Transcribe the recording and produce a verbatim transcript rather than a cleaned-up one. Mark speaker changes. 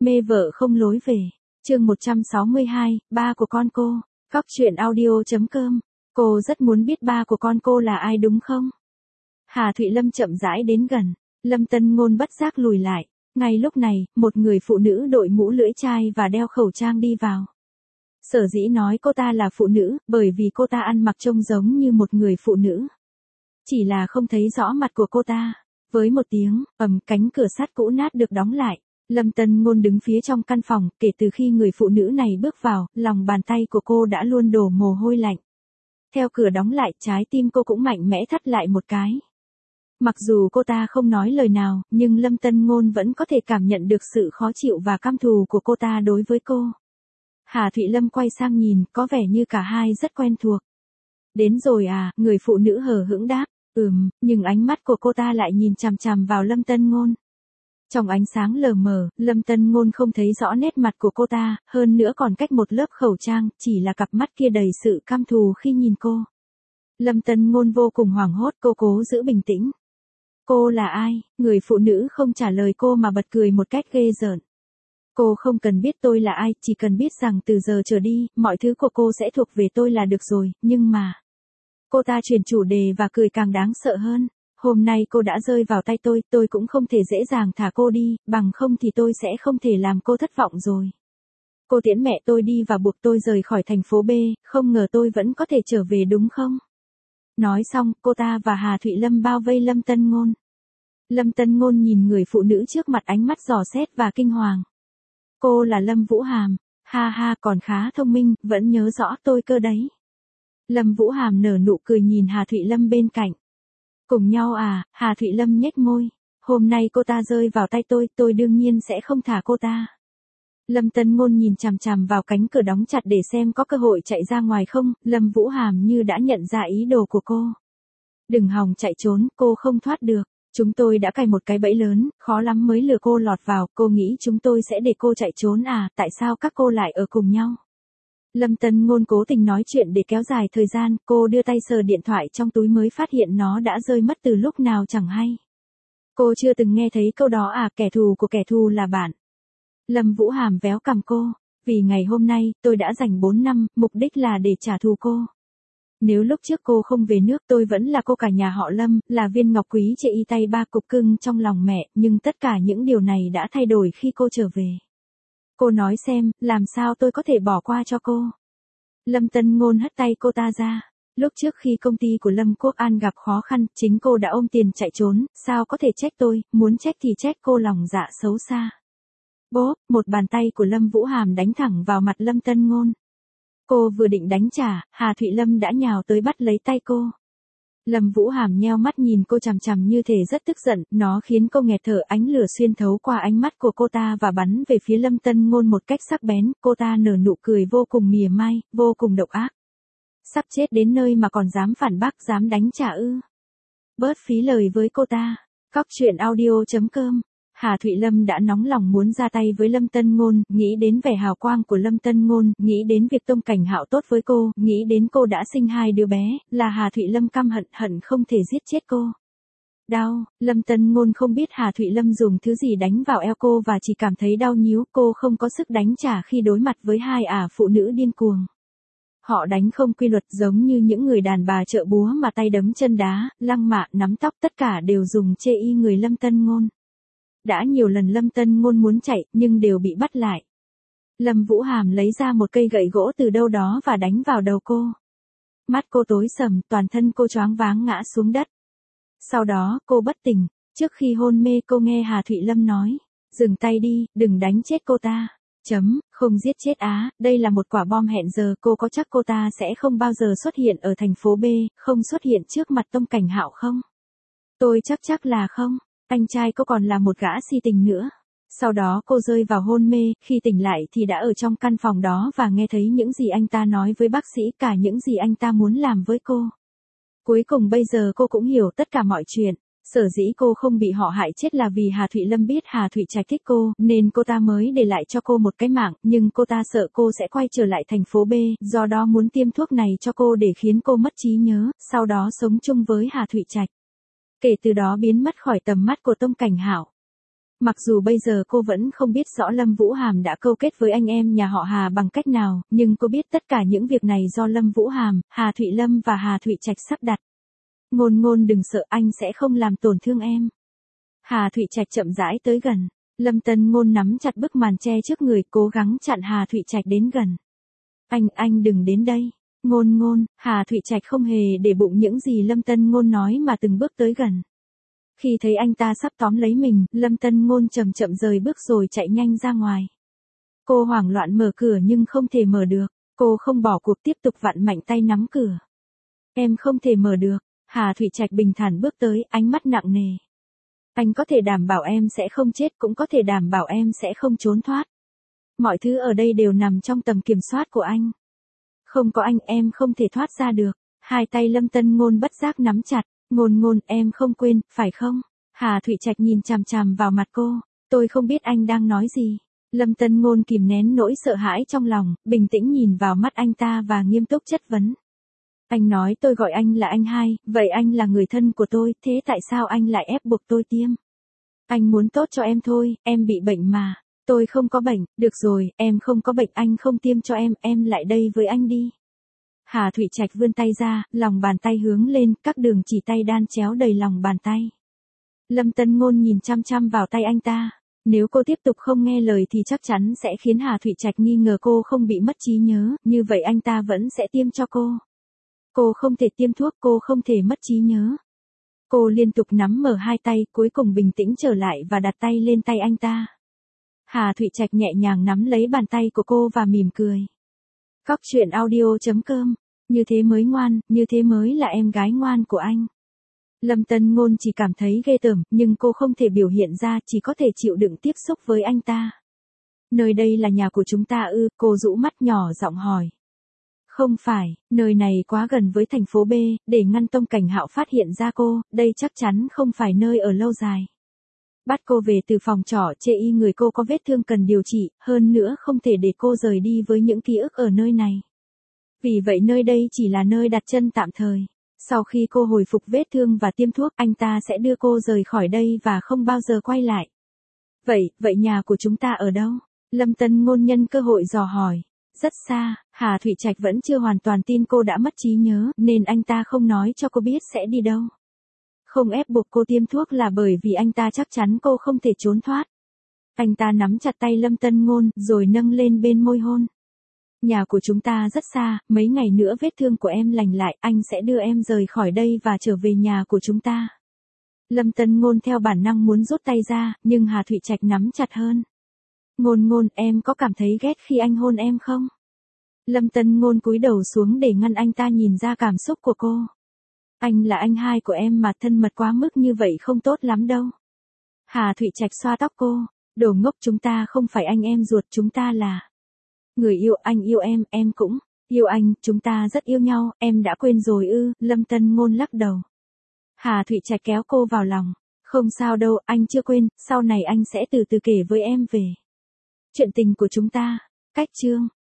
Speaker 1: Mê vợ không lối về. Chương một trăm sáu mươi hai, ba của con cô. Cóc truyện audio chấm com. Cô rất muốn biết ba của con cô là ai đúng không? Hà Thụy Lâm chậm rãi đến gần. Lâm Tân Ngôn bất giác lùi lại. Ngay lúc này, một người phụ nữ đội mũ lưỡi chai và đeo khẩu trang đi vào. Sở dĩ nói cô ta là phụ nữ, bởi vì cô ta ăn mặc trông giống như một người phụ nữ. Chỉ là không thấy rõ mặt của cô ta. Với một tiếng, ầm, cánh cửa sắt cũ nát được đóng lại. Lâm Tân Ngôn đứng phía trong căn phòng, kể từ khi người phụ nữ này bước vào, lòng bàn tay của cô đã luôn đổ mồ hôi lạnh. Theo cửa đóng lại, trái tim cô cũng mạnh mẽ thắt lại một cái. Mặc dù cô ta không nói lời nào, nhưng Lâm Tân Ngôn vẫn có thể cảm nhận được sự khó chịu và căm thù của cô ta đối với cô. Hà Thụy Lâm quay sang nhìn, có vẻ như cả hai rất quen thuộc. Đến rồi à, người phụ nữ hờ hững đáp, ừm, nhưng ánh mắt của cô ta lại nhìn chằm chằm vào Lâm Tân Ngôn. Trong ánh sáng lờ mờ, Lâm Tân Ngôn không thấy rõ nét mặt của cô ta, hơn nữa còn cách một lớp khẩu trang, chỉ là cặp mắt kia đầy sự căm thù khi nhìn cô. Lâm Tân Ngôn vô cùng hoảng hốt, cô cố giữ bình tĩnh. Cô là ai? Người phụ nữ không trả lời cô mà bật cười một cách ghê rợn. Cô không cần biết tôi là ai, chỉ cần biết rằng từ giờ trở đi, mọi thứ của cô sẽ thuộc về tôi là được rồi, nhưng mà... Cô ta chuyển chủ đề và cười càng đáng sợ hơn. Hôm nay cô đã rơi vào tay tôi, tôi cũng không thể dễ dàng thả cô đi, bằng không thì tôi sẽ không thể làm cô thất vọng rồi. Cô tiễn mẹ tôi đi và buộc tôi rời khỏi thành phố B, không ngờ tôi vẫn có thể trở về đúng không? Nói xong, cô ta và Hà Thụy Lâm bao vây Lâm Tân Ngôn. Lâm Tân Ngôn nhìn người phụ nữ trước mặt ánh mắt dò xét và kinh hoàng. Cô là Lâm Vũ Hàm, ha ha, còn khá thông minh, vẫn nhớ rõ tôi cơ đấy. Lâm Vũ Hàm nở nụ cười nhìn Hà Thụy Lâm bên cạnh. Cùng nhau à, Hà Thụy Lâm nhếch môi. Hôm nay cô ta rơi vào tay tôi, tôi đương nhiên sẽ không thả cô ta. Lâm Tân Ngôn nhìn chằm chằm vào cánh cửa đóng chặt để xem có cơ hội chạy ra ngoài không, Lâm Vũ Hàm như đã nhận ra ý đồ của cô. Đừng hòng chạy trốn, cô không thoát được. Chúng tôi đã cài một cái bẫy lớn, khó lắm mới lừa cô lọt vào, cô nghĩ chúng tôi sẽ để cô chạy trốn à, tại sao các cô lại ở cùng nhau? Lâm Tân Ngôn cố tình nói chuyện để kéo dài thời gian, cô đưa tay sờ điện thoại trong túi mới phát hiện nó đã rơi mất từ lúc nào chẳng hay. Cô chưa từng nghe thấy câu đó à, kẻ thù của kẻ thù là bạn. Lâm Vũ Hàm véo cằm cô, vì ngày hôm nay, tôi đã dành bốn năm, mục đích là để trả thù cô. Nếu lúc trước cô không về nước tôi vẫn là cô cả nhà họ Lâm, là viên ngọc quý chệ y tay ba cục cưng trong lòng mẹ, nhưng tất cả những điều này đã thay đổi khi cô trở về. Cô nói xem, làm sao tôi có thể bỏ qua cho cô? Lâm Tân Ngôn hất tay cô ta ra. Lúc trước khi công ty của Lâm Quốc An gặp khó khăn, chính cô đã ôm tiền chạy trốn, sao có thể trách tôi, muốn trách thì trách cô lòng dạ xấu xa. Bốp, một bàn tay của Lâm Vũ Hàm đánh thẳng vào mặt Lâm Tân Ngôn. Cô vừa định đánh trả, Hà Thụy Lâm đã nhào tới bắt lấy tay cô. Lâm Vũ Hàm nheo mắt nhìn cô chằm chằm như thể rất tức giận, nó khiến cô nghẹt thở, ánh lửa xuyên thấu qua ánh mắt của cô ta và bắn về phía Lâm Tân Ngôn một cách sắc bén, cô ta nở nụ cười vô cùng mỉa mai, vô cùng độc ác. Sắp chết đến nơi mà còn dám phản bác, dám đánh trả ư? Bớt phí lời với cô ta. Cóc truyện audio chấm com. Hà Thụy Lâm đã nóng lòng muốn ra tay với Lâm Tân Ngôn, nghĩ đến vẻ hào quang của Lâm Tân Ngôn, nghĩ đến việc Tông Cảnh Hạo tốt với cô, nghĩ đến cô đã sinh hai đứa bé, là Hà Thụy Lâm căm hận hận không thể giết chết cô. Đau, Lâm Tân Ngôn không biết Hà Thụy Lâm dùng thứ gì đánh vào eo cô và chỉ cảm thấy đau nhíu, cô không có sức đánh trả khi đối mặt với hai ả phụ nữ điên cuồng. Họ đánh không quy luật giống như những người đàn bà chợ búa mà tay đấm chân đá, lăng mạ, nắm tóc tất cả đều dùng chê y người Lâm Tân Ngôn. Đã nhiều lần Lâm Tân Ngôn muốn chạy, nhưng đều bị bắt lại. Lâm Vũ Hàm lấy ra một cây gậy gỗ từ đâu đó và đánh vào đầu cô. Mắt cô tối sầm, toàn thân cô choáng váng ngã xuống đất. Sau đó, cô bất tỉnh. Trước khi hôn mê cô nghe Hà Thụy Lâm nói, dừng tay đi, đừng đánh chết cô ta. Chấm, không giết chết á, đây là một quả bom hẹn giờ, cô có chắc cô ta sẽ không bao giờ xuất hiện ở thành phố B, không xuất hiện trước mặt Tông Cảnh Hạo không? Tôi chắc chắc là không. Anh trai cô còn là một gã si tình nữa. Sau đó cô rơi vào hôn mê, khi tỉnh lại thì đã ở trong căn phòng đó và nghe thấy những gì anh ta nói với bác sĩ, cả những gì anh ta muốn làm với cô. Cuối cùng bây giờ cô cũng hiểu tất cả mọi chuyện. Sở dĩ cô không bị họ hại chết là vì Hà Thụy Lâm biết Hà Thụy Trạch thích cô, nên cô ta mới để lại cho cô một cái mạng, nhưng cô ta sợ cô sẽ quay trở lại thành phố B, do đó muốn tiêm thuốc này cho cô để khiến cô mất trí nhớ, sau đó sống chung với Hà Thụy Trạch. Kể từ đó biến mất khỏi tầm mắt của Tông Cảnh Hạo. Mặc dù bây giờ cô vẫn không biết rõ Lâm Vũ Hàm đã câu kết với anh em nhà họ Hà bằng cách nào, nhưng cô biết tất cả những việc này do Lâm Vũ Hàm, Hà Thụy Lâm và Hà Thụy Trạch sắp đặt. Ngôn Ngôn đừng sợ, anh sẽ không làm tổn thương em. Hà Thụy Trạch chậm rãi tới gần. Lâm Tân Ngôn nắm chặt bức màn che trước người, cố gắng chặn Hà Thụy Trạch đến gần. Anh, anh đừng đến đây. Ngôn Ngôn, Hà Thụy Trạch không hề để bụng những gì Lâm Tân Ngôn nói mà từng bước tới gần. Khi thấy anh ta sắp tóm lấy mình, Lâm Tân Ngôn chậm chậm rời bước rồi chạy nhanh ra ngoài. Cô hoảng loạn mở cửa nhưng không thể mở được. Cô không bỏ cuộc, tiếp tục vặn mạnh tay nắm cửa. Em không thể mở được. Hà Thụy Trạch bình thản bước tới, ánh mắt nặng nề. Anh có thể đảm bảo em sẽ không chết, cũng có thể đảm bảo em sẽ không trốn thoát. Mọi thứ ở đây đều nằm trong tầm kiểm soát của anh. Không có anh em không thể thoát ra được. Hai tay Lâm Tân Ngôn bất giác nắm chặt. Ngôn Ngôn, em không quên, phải không? Hà Thụy Trạch nhìn chằm chằm vào mặt cô. Tôi không biết anh đang nói gì. Lâm Tân Ngôn kìm nén nỗi sợ hãi trong lòng, bình tĩnh nhìn vào mắt anh ta và nghiêm túc chất vấn. Anh nói tôi gọi anh là anh hai, vậy anh là người thân của tôi, thế tại sao anh lại ép buộc tôi tiêm? Anh muốn tốt cho em thôi, em bị bệnh mà. Tôi không có bệnh, được rồi, em không có bệnh, anh không tiêm cho em, em lại đây với anh đi. Hà Thụy Trạch vươn tay ra, lòng bàn tay hướng lên, các đường chỉ tay đan chéo đầy lòng bàn tay. Lâm Tân Ngôn nhìn chăm chăm vào tay anh ta. Nếu cô tiếp tục không nghe lời thì chắc chắn sẽ khiến Hà Thụy Trạch nghi ngờ cô không bị mất trí nhớ, như vậy anh ta vẫn sẽ tiêm cho cô. Cô không thể tiêm thuốc, cô không thể mất trí nhớ. Cô liên tục nắm mở hai tay, cuối cùng bình tĩnh trở lại và đặt tay lên tay anh ta. Hà Thụy Trạch nhẹ nhàng nắm lấy bàn tay của cô và mỉm cười. Cóc truyện audio chấm com, như thế mới ngoan, như thế mới là em gái ngoan của anh. Lâm Tân Ngôn chỉ cảm thấy ghê tởm, nhưng cô không thể biểu hiện ra, chỉ có thể chịu đựng tiếp xúc với anh ta. Nơi đây là nhà của chúng ta ư? Cô rũ mắt nhỏ giọng hỏi. Không phải, nơi này quá gần với thành phố B, để ngăn Tông Cảnh Hạo phát hiện ra cô, đây chắc chắn không phải nơi ở lâu dài. Bắt cô về từ phòng trọ chê y người cô có vết thương cần điều trị, hơn nữa không thể để cô rời đi với những ký ức ở nơi này. Vì vậy nơi đây chỉ là nơi đặt chân tạm thời. Sau khi cô hồi phục vết thương và tiêm thuốc, anh ta sẽ đưa cô rời khỏi đây và không bao giờ quay lại. Vậy, vậy nhà của chúng ta ở đâu? Lâm Tân Ngôn nhân cơ hội dò hỏi. Rất xa, Hà Thụy Trạch vẫn chưa hoàn toàn tin cô đã mất trí nhớ, nên anh ta không nói cho cô biết sẽ đi đâu. Không ép buộc cô tiêm thuốc là bởi vì anh ta chắc chắn cô không thể trốn thoát. Anh ta nắm chặt tay Lâm Tân Ngôn, rồi nâng lên bên môi hôn. Nhà của chúng ta rất xa, mấy ngày nữa vết thương của em lành lại, anh sẽ đưa em rời khỏi đây và trở về nhà của chúng ta. Lâm Tân Ngôn theo bản năng muốn rút tay ra, nhưng Hà Thụy Trạch nắm chặt hơn. Ngôn Ngôn, em có cảm thấy ghét khi anh hôn em không? Lâm Tân Ngôn cúi đầu xuống để ngăn anh ta nhìn ra cảm xúc của cô. Anh là anh hai của em mà, thân mật quá mức như vậy không tốt lắm đâu. Hà Thụy Trạch xoa tóc cô. Đồ ngốc, chúng ta không phải anh em ruột, chúng ta là người yêu. Anh yêu em, em cũng yêu anh, chúng ta rất yêu nhau, em đã quên rồi ư? Lâm Tân Ngôn lắc đầu. Hà Thụy Trạch kéo cô vào lòng. Không sao đâu, anh chưa quên, sau này anh sẽ từ từ kể với em về chuyện tình của chúng ta. Cách chương